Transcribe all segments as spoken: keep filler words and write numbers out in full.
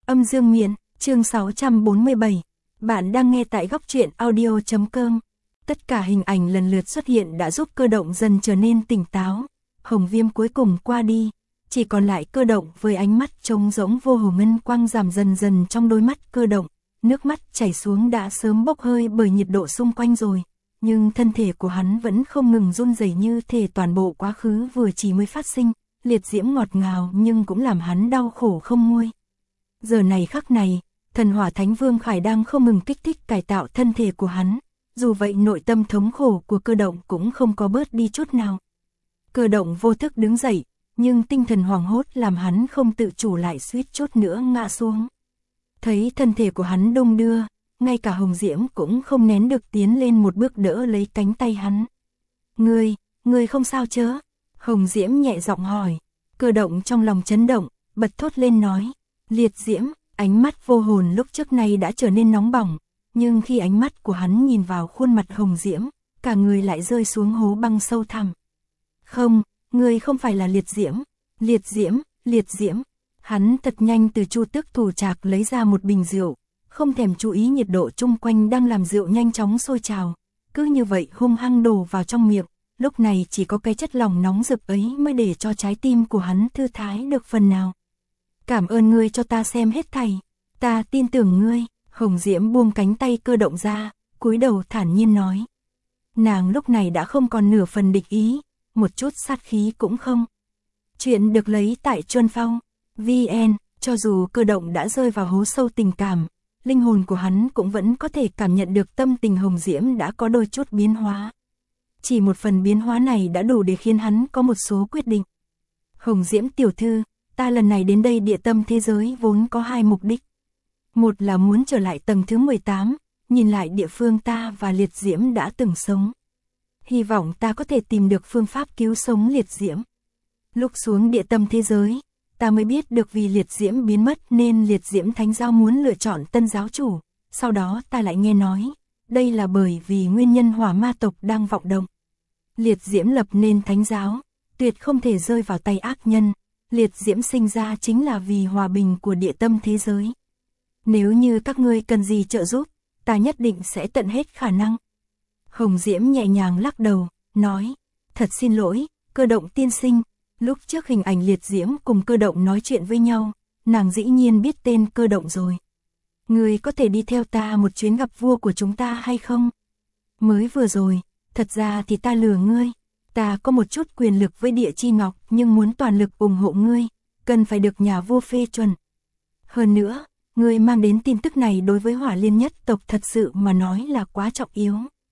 Âm dương miện, chương sáu trăm bốn mươi bảy. Bạn đang nghe tại góc truyện audio chấm com. Tất cả hình ảnh lần lượt xuất hiện đã giúp Cơ Động dần trở nên tỉnh táo. Hồng viêm cuối cùng qua đi, chỉ còn lại Cơ Động với ánh mắt trống rỗng vô hồ, ngân quang giảm dần dần trong đôi mắt Cơ Động. Nước mắt chảy xuống đã sớm bốc hơi bởi nhiệt độ xung quanh rồi, nhưng thân thể của hắn vẫn không ngừng run rẩy như thể toàn bộ quá khứ vừa chỉ mới phát sinh, liệt diễm ngọt ngào nhưng cũng làm hắn đau khổ không nguôi. Giờ này khắc này, thần hỏa thánh vương Khải đang không ngừng kích thích cải tạo thân thể của hắn, dù vậy nội tâm thống khổ của Cơ Động cũng không có bớt đi chút nào. Cơ Động vô thức đứng dậy, nhưng tinh thần hoảng hốt làm hắn không tự chủ lại suýt chút nữa ngã xuống. Thấy thân thể của hắn đung đưa, ngay cả Hồng Diễm cũng không nén được tiến lên một bước đỡ lấy cánh tay hắn. Ngươi, ngươi không sao chớ? Hồng Diễm nhẹ giọng hỏi. Cơ Động trong lòng chấn động, bật thốt lên nói. Liệt diễm, ánh mắt vô hồn lúc trước này đã trở nên nóng bỏng, nhưng khi ánh mắt của hắn nhìn vào khuôn mặt Hồng Diễm, cả người lại rơi xuống hố băng sâu thẳm. Không, ngươi không phải là liệt diễm, liệt diễm, liệt diễm. Hắn thật nhanh từ chu tước thủ trạc lấy ra một bình rượu, không thèm chú ý nhiệt độ chung quanh đang làm rượu nhanh chóng sôi trào, cứ như vậy hung hăng đổ vào trong miệng. Lúc này chỉ có cái chất lỏng nóng rực ấy mới để cho trái tim của hắn thư thái được phần nào. Cảm ơn ngươi cho ta xem hết thảy, ta tin tưởng ngươi. Hồng Diễm buông cánh tay Cơ Động ra, cúi đầu thản nhiên nói. Nàng lúc này đã không còn nửa phần địch ý, một chút sát khí cũng không. Chuyện được lấy tại Chuân Phong vê en. Cho dù Cơ Động đã rơi vào hố sâu tình cảm, linh hồn của hắn cũng vẫn có thể cảm nhận được tâm tình Hồng Diễm đã có đôi chút biến hóa. Chỉ một phần biến hóa này đã đủ để khiến hắn có một số quyết định. Hồng Diễm tiểu thư, ta lần này đến đây địa tâm thế giới vốn có hai mục đích. Một là muốn trở lại tầng thứ mười tám, nhìn lại địa phương ta và liệt diễm đã từng sống. Hy vọng ta có thể tìm được phương pháp cứu sống liệt diễm. Lúc xuống địa tâm thế giới, ta mới biết được vì liệt diễm biến mất nên liệt diễm thánh giáo muốn lựa chọn tân giáo chủ. Sau đó ta lại nghe nói, đây là bởi vì nguyên nhân hỏa ma tộc đang vọng động. Liệt diễm lập nên thánh giáo, tuyệt không thể rơi vào tay ác nhân. Liệt diễm sinh ra chính là vì hòa bình của địa tâm thế giới. Nếu như các ngươi cần gì trợ giúp, ta nhất định sẽ tận hết khả năng. Hồng Diễm nhẹ nhàng lắc đầu, nói, thật xin lỗi, Cơ Động tiên sinh. Lúc trước hình ảnh liệt diễm cùng Cơ Động nói chuyện với nhau, nàng dĩ nhiên biết tên Cơ Động rồi. Ngươi có thể đi theo ta một chuyến gặp vua của chúng ta hay không? Mới vừa rồi, thật ra thì ta lừa ngươi. Ta có một chút quyền lực với Địa Chi Ngọc nhưng muốn toàn lực ủng hộ ngươi, cần phải được nhà vua phê chuẩn. Hơn nữa, ngươi mang đến tin tức này đối với Hỏa Liên nhất tộc thật sự mà nói là quá trọng yếu.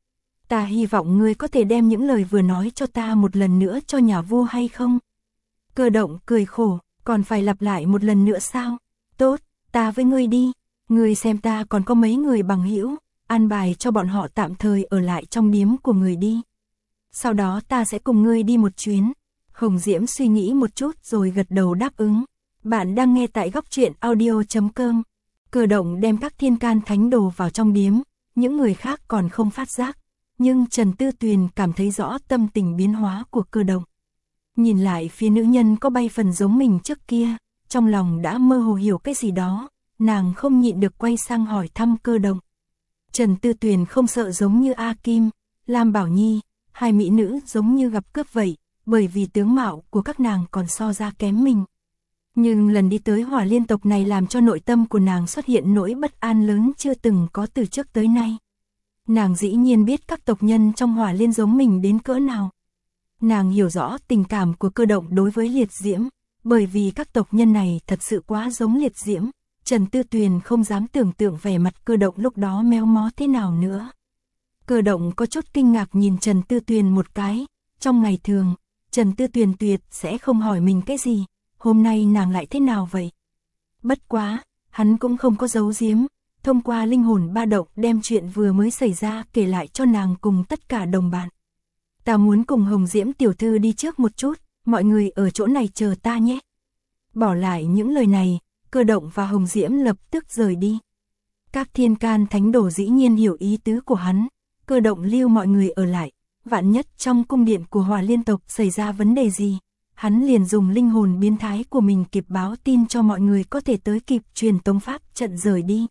Ta hy vọng ngươi có thể đem những lời vừa nói cho ta một lần nữa cho nhà vua hay không? Cơ Động cười khổ, còn phải lặp lại một lần nữa sao? Tốt, ta với ngươi đi, ngươi xem ta còn có mấy người bằng hữu, an bài cho bọn họ tạm thời ở lại trong điếm của người đi. Sau đó ta sẽ cùng ngươi đi một chuyến. Hồng Diễm suy nghĩ một chút rồi gật đầu đáp ứng. Bạn đang nghe tại góc truyện audio chấm com. Cơ Động đem các thiên can thánh đồ vào trong điếm, những người khác còn không phát giác. Nhưng Trần Tư Tuyền cảm thấy rõ tâm tình biến hóa của Cơ Động. Nhìn lại phía nữ nhân có bay phần giống mình trước kia, trong lòng đã mơ hồ hiểu cái gì đó, nàng không nhịn được quay sang hỏi thăm Cơ Động. Trần Tư Tuyền không sợ giống như A Kim, Lam Bảo Nhi, hai mỹ nữ giống như gặp cướp vậy, bởi vì tướng mạo của các nàng còn so ra kém mình. Nhưng lần đi tới Hỏa Liên tộc này làm cho nội tâm của nàng xuất hiện nỗi bất an lớn chưa từng có từ trước tới nay. Nàng dĩ nhiên biết các tộc nhân trong Hỏa Liên giống mình đến cỡ nào. Nàng hiểu rõ tình cảm của Cơ Động đối với liệt diễm, bởi vì các tộc nhân này thật sự quá giống liệt diễm. Trần Tư Tuyền không dám tưởng tượng vẻ mặt Cơ Động lúc đó méo mó thế nào nữa. Cơ Động có chút kinh ngạc nhìn Trần Tư Tuyền một cái, trong ngày thường, Trần Tư Tuyền tuyệt sẽ không hỏi mình cái gì, hôm nay nàng lại thế nào vậy? Bất quá, hắn cũng không có giấu giếm, thông qua linh hồn ba động đem chuyện vừa mới xảy ra kể lại cho nàng cùng tất cả đồng bạn. Ta muốn cùng Hồng Diễm tiểu thư đi trước một chút, mọi người ở chỗ này chờ ta nhé. Bỏ lại những lời này, Cơ Động và Hồng Diễm lập tức rời đi. Các thiên can thánh đồ dĩ nhiên hiểu ý tứ của hắn, Cơ Động lưu mọi người ở lại, vạn nhất trong cung điện của Hỏa Liên tộc xảy ra vấn đề gì, hắn liền dùng linh hồn biến thái của mình kịp báo tin cho mọi người có thể tới kịp truyền tống pháp trận rời đi.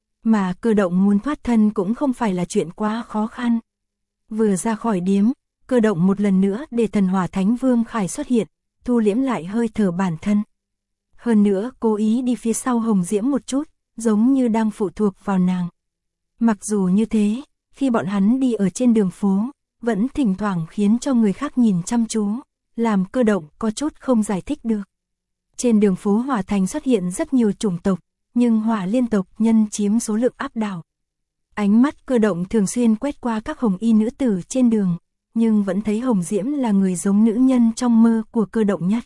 Mà Cơ Động muốn thoát thân cũng không phải là chuyện quá khó khăn. Vừa ra khỏi điếm, Cơ Động một lần nữa để thần hỏa thánh Vương Khải xuất hiện, thu liễm lại hơi thở bản thân. Hơn nữa cố ý đi phía sau Hồng Diễm một chút, giống như đang phụ thuộc vào nàng. Mặc dù như thế, khi bọn hắn đi ở trên đường phố, vẫn thỉnh thoảng khiến cho người khác nhìn chăm chú, làm Cơ Động có chút không giải thích được. Trên đường phố Hỏa Thành xuất hiện rất nhiều chủng tộc, nhưng Hỏa Liên tộc nhân chiếm số lượng áp đảo. Ánh mắt Cơ Động thường xuyên quét qua các hồng y nữ tử trên đường, nhưng vẫn thấy Hồng Diễm là người giống nữ nhân trong mơ của Cơ Động nhất.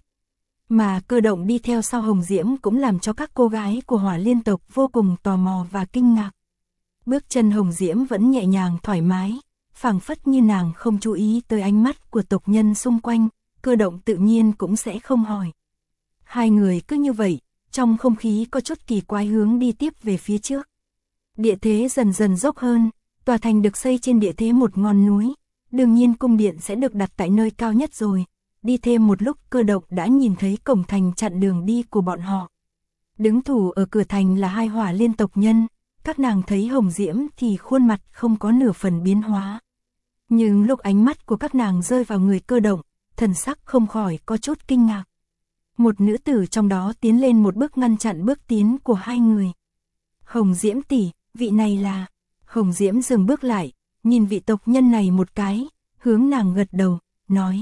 Mà Cơ Động đi theo sau Hồng Diễm cũng làm cho các cô gái của Hỏa Liên tộc vô cùng tò mò và kinh ngạc. Bước chân Hồng Diễm vẫn nhẹ nhàng thoải mái, phảng phất như nàng không chú ý tới ánh mắt của tộc nhân xung quanh, Cơ Động tự nhiên cũng sẽ không hỏi. Hai người cứ như vậy, trong không khí có chút kỳ quái hướng đi tiếp về phía trước. Địa thế dần dần dốc hơn, tòa thành được xây trên địa thế một ngọn núi, đương nhiên cung điện sẽ được đặt tại nơi cao nhất rồi. Đi thêm một lúc Cơ Động đã nhìn thấy cổng thành chặn đường đi của bọn họ. Đứng thủ ở cửa thành là hai Hỏa Liên tộc nhân, các nàng thấy Hồng Diễm thì khuôn mặt không có nửa phần biến hóa. Nhưng lúc ánh mắt của các nàng rơi vào người Cơ Động, thần sắc không khỏi có chút kinh ngạc. Một nữ tử trong đó tiến lên một bước ngăn chặn bước tiến của hai người. Hồng Diễm tỷ, vị này là... Hồng Diễm dừng bước lại, nhìn vị tộc nhân này một cái, hướng nàng gật đầu, nói.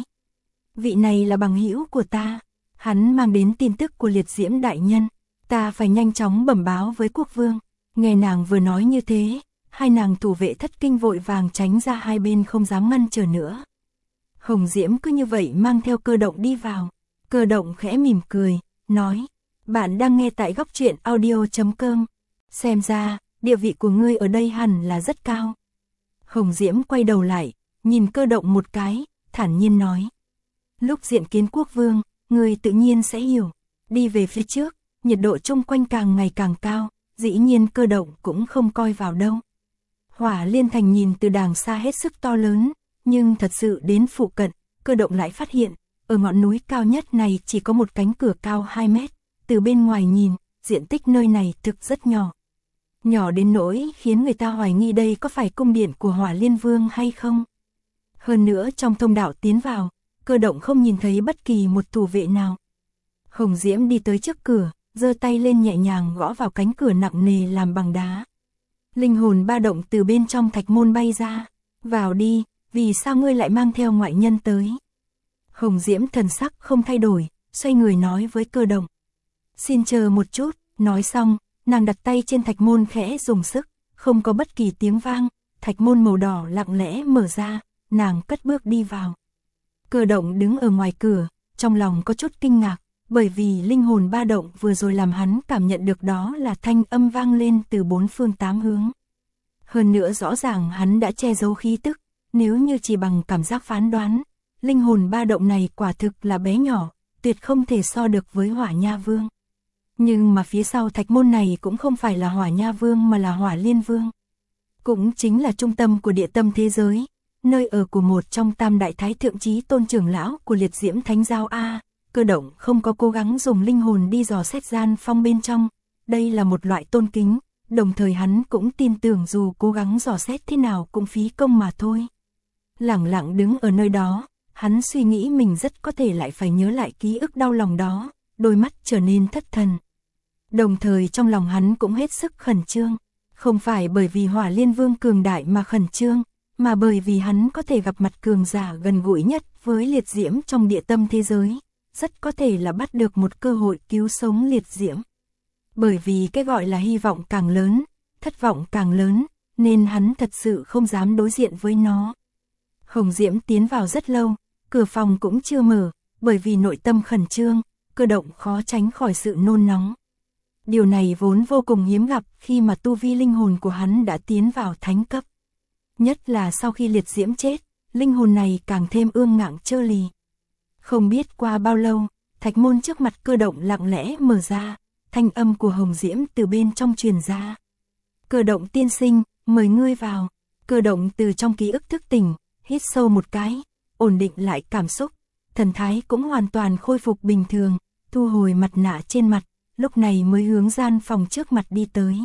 Vị này là bằng hữu của ta, hắn mang đến tin tức của Liệt Diễm đại nhân, ta phải nhanh chóng bẩm báo với quốc vương. Nghe nàng vừa nói như thế, hai nàng thủ vệ thất kinh vội vàng tránh ra hai bên không dám ngăn trở nữa. Hồng Diễm cứ như vậy mang theo Cơ Động đi vào. Cơ Động khẽ mỉm cười, nói, bạn đang nghe tại góc truyện audio chấm com. Xem ra, địa vị của ngươi ở đây hẳn là rất cao. Hồng Diễm quay đầu lại, nhìn Cơ Động một cái, thản nhiên nói. Lúc diện kiến quốc vương, ngươi tự nhiên sẽ hiểu. Đi về phía trước, nhiệt độ chung quanh càng ngày càng cao, dĩ nhiên Cơ Động cũng không coi vào đâu. Hỏa Liên thành nhìn từ đàng xa hết sức to lớn, nhưng thật sự đến phụ cận, Cơ Động lại phát hiện, ở ngọn núi cao nhất này chỉ có một cánh cửa cao hai mét, từ bên ngoài nhìn, diện tích nơi này thực rất nhỏ. Nhỏ đến nỗi khiến người ta hoài nghi đây có phải cung điện của Hỏa Liên Vương hay không. Hơn nữa trong thông đạo tiến vào, Cơ Động không nhìn thấy bất kỳ một thủ vệ nào. Hồng Diễm đi tới trước cửa, giơ tay lên nhẹ nhàng gõ vào cánh cửa nặng nề làm bằng đá. Linh hồn ba động từ bên trong thạch môn bay ra. Vào đi, vì sao ngươi lại mang theo ngoại nhân tới? Hồng Diễm thần sắc không thay đổi, xoay người nói với Cơ Động. Xin chờ một chút, nói xong, nàng đặt tay trên thạch môn khẽ dùng sức, không có bất kỳ tiếng vang, thạch môn màu đỏ lặng lẽ mở ra, nàng cất bước đi vào. Cơ Động đứng ở ngoài cửa, trong lòng có chút kinh ngạc, bởi vì linh hồn ba động vừa rồi làm hắn cảm nhận được đó là thanh âm vang lên từ bốn phương tám hướng. Hơn nữa rõ ràng hắn đã che giấu khí tức, nếu như chỉ bằng cảm giác phán đoán, linh hồn ba động này quả thực là bé nhỏ, tuyệt không thể so được với Hỏa Nha Vương. Nhưng mà phía sau thạch môn này cũng không phải là Hỏa Nha Vương mà là Hỏa Liên Vương. Cũng chính là trung tâm của địa tâm thế giới, nơi ở của một trong tam đại thái thượng chí tôn trưởng lão của Liệt Diễm Thánh Giao A. Cơ Động không có cố gắng dùng linh hồn đi dò xét gian phong bên trong, đây là một loại tôn kính, đồng thời hắn cũng tin tưởng dù cố gắng dò xét thế nào cũng phí công mà thôi. Lẳng lặng đứng ở nơi đó, hắn suy nghĩ mình rất có thể lại phải nhớ lại ký ức đau lòng đó, đôi mắt trở nên thất thần. Đồng thời trong lòng hắn cũng hết sức khẩn trương, không phải bởi vì Hỏa Liên Vương cường đại mà khẩn trương, mà bởi vì hắn có thể gặp mặt cường giả gần gũi nhất với Liệt Diễm trong địa tâm thế giới, rất có thể là bắt được một cơ hội cứu sống Liệt Diễm. Bởi vì cái gọi là hy vọng càng lớn, thất vọng càng lớn, nên hắn thật sự không dám đối diện với nó. Hồng Diễm tiến vào rất lâu, cửa phòng cũng chưa mở, bởi vì nội tâm khẩn trương, Cơ Động khó tránh khỏi sự nôn nóng. Điều này vốn vô cùng hiếm gặp khi mà tu vi linh hồn của hắn đã tiến vào thánh cấp. Nhất là sau khi Liệt Diễm chết, linh hồn này càng thêm ương ngạnh trơ lì. Không biết qua bao lâu, thạch môn trước mặt Cơ Động lặng lẽ mở ra, thanh âm của Hồng Diễm từ bên trong truyền ra. Cơ Động tiên sinh, mời ngươi vào. Cơ Động từ trong ký ức thức tỉnh, hít sâu một cái, ổn định lại cảm xúc, thần thái cũng hoàn toàn khôi phục bình thường, thu hồi mặt nạ trên mặt, lúc này mới hướng gian phòng trước mặt đi tới.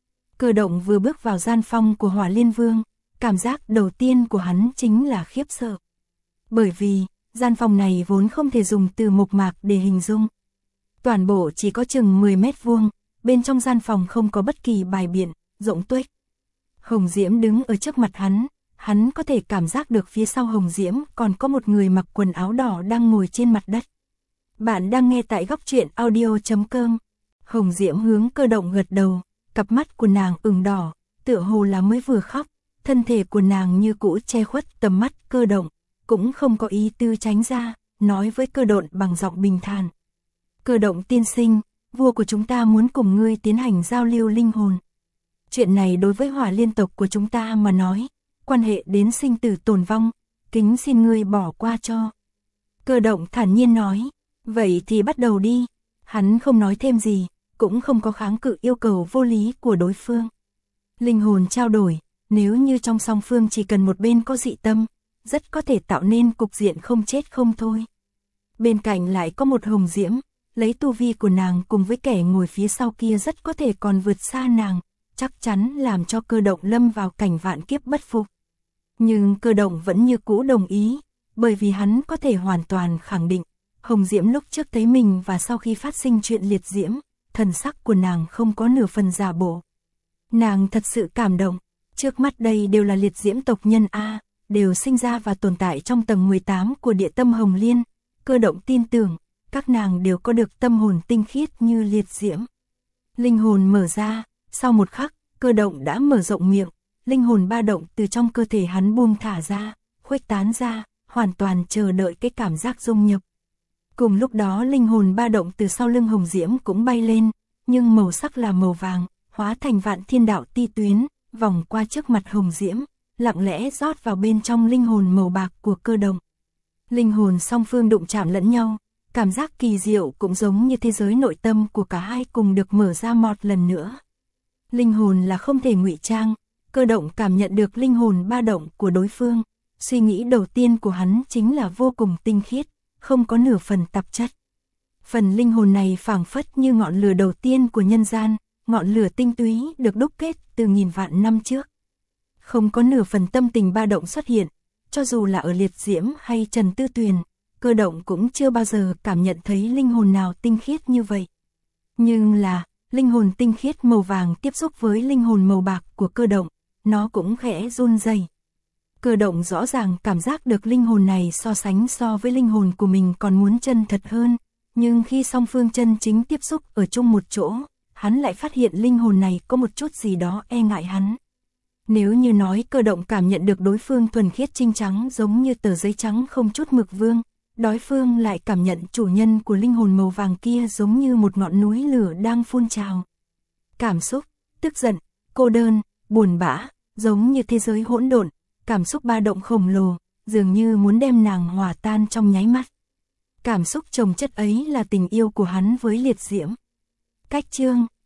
Cơ động vừa bước vào gian phòng của Hỏa Liên Vương, cảm giác đầu tiên của hắn chính là khiếp sợ. Bởi vì, gian phòng này vốn không thể dùng từ mộc mạc để hình dung. Toàn bộ chỉ có chừng mười mét vuông, bên trong gian phòng không có bất kỳ bài biện, rỗng tuếch. Hồng Diễm đứng ở trước mặt hắn, hắn có thể cảm giác được phía sau Hồng Diễm còn có một người mặc quần áo đỏ đang ngồi trên mặt đất. Bạn đang nghe tại góc truyện audio chấm com. Hồng Diễm hướng Cơ động gật đầu, cặp mắt của nàng ửng đỏ, tựa hồ là mới vừa khóc, thân thể của nàng như cũ che khuất tầm mắt Cơ động, cũng không có ý tư tránh ra, nói với Cơ Độn bằng giọng bình thản. Cơ động tiên sinh, vua của chúng ta muốn cùng ngươi tiến hành giao lưu linh hồn. Chuyện này đối với Hỏa Liên tộc của chúng ta mà nói, quan hệ đến sinh tử tồn vong, kính xin ngươi bỏ qua cho. Cơ động thản nhiên nói, vậy thì bắt đầu đi. Hắn không nói thêm gì, cũng không có kháng cự yêu cầu vô lý của đối phương. Linh hồn trao đổi, nếu như trong song phương chỉ cần một bên có dị tâm, rất có thể tạo nên cục diện không chết không thôi. Bên cạnh lại có một Hồng Diễm, lấy tu vi của nàng cùng với kẻ ngồi phía sau kia rất có thể còn vượt xa nàng, chắc chắn làm cho Cơ động lâm vào cảnh vạn kiếp bất phục. Nhưng Cơ động vẫn như cũ đồng ý, bởi vì hắn có thể hoàn toàn khẳng định, Hồng Diễm lúc trước thấy mình và sau khi phát sinh chuyện liệt diễm, thần sắc của nàng không có nửa phần giả bộ. Nàng thật sự cảm động, trước mắt đây đều là liệt diễm tộc nhân A, đều sinh ra và tồn tại trong tầng mười tám của địa tâm Hồng Liên. Cơ động tin tưởng, các nàng đều có được tâm hồn tinh khiết như liệt diễm. Linh hồn mở ra, sau một khắc, Cơ động đã mở rộng miệng, linh hồn ba động từ trong cơ thể hắn buông thả ra, khuếch tán ra, hoàn toàn chờ đợi cái cảm giác dung nhập. Cùng lúc đó linh hồn ba động từ sau lưng Hồng Diễm cũng bay lên, nhưng màu sắc là màu vàng, hóa thành vạn thiên đạo ti tuyến, vòng qua trước mặt Hồng Diễm, lặng lẽ rót vào bên trong linh hồn màu bạc của Cơ động. Linh hồn song phương đụng chạm lẫn nhau, cảm giác kỳ diệu cũng giống như thế giới nội tâm của cả hai cùng được mở ra một lần nữa. Linh hồn là không thể ngụy trang, Cơ động cảm nhận được linh hồn ba động của đối phương, suy nghĩ đầu tiên của hắn chính là vô cùng tinh khiết, không có nửa phần tạp chất. Phần linh hồn này phảng phất như ngọn lửa đầu tiên của nhân gian, ngọn lửa tinh túy được đúc kết từ nghìn vạn năm trước. Không có nửa phần tâm tình ba động xuất hiện, cho dù là ở liệt diễm hay Trần Tư Tuyền, Cơ động cũng chưa bao giờ cảm nhận thấy linh hồn nào tinh khiết như vậy. Nhưng là, linh hồn tinh khiết màu vàng tiếp xúc với linh hồn màu bạc của Cơ động, nó cũng khẽ run rẩy. Cơ động rõ ràng cảm giác được linh hồn này so sánh so với linh hồn của mình còn muốn chân thật hơn, nhưng khi song phương chân chính tiếp xúc ở chung một chỗ, hắn lại phát hiện linh hồn này có một chút gì đó e ngại hắn. Nếu như nói Cơ động cảm nhận được đối phương thuần khiết trinh trắng giống như tờ giấy trắng không chút mực vương, đối phương lại cảm nhận chủ nhân của linh hồn màu vàng kia giống như một ngọn núi lửa đang phun trào. Cảm xúc, tức giận, cô đơn, buồn bã, giống như thế giới hỗn độn, cảm xúc ba động khổng lồ, dường như muốn đem nàng hòa tan trong nháy mắt. Cảm xúc chồng chất ấy là tình yêu của hắn với liệt diễm. Cách chương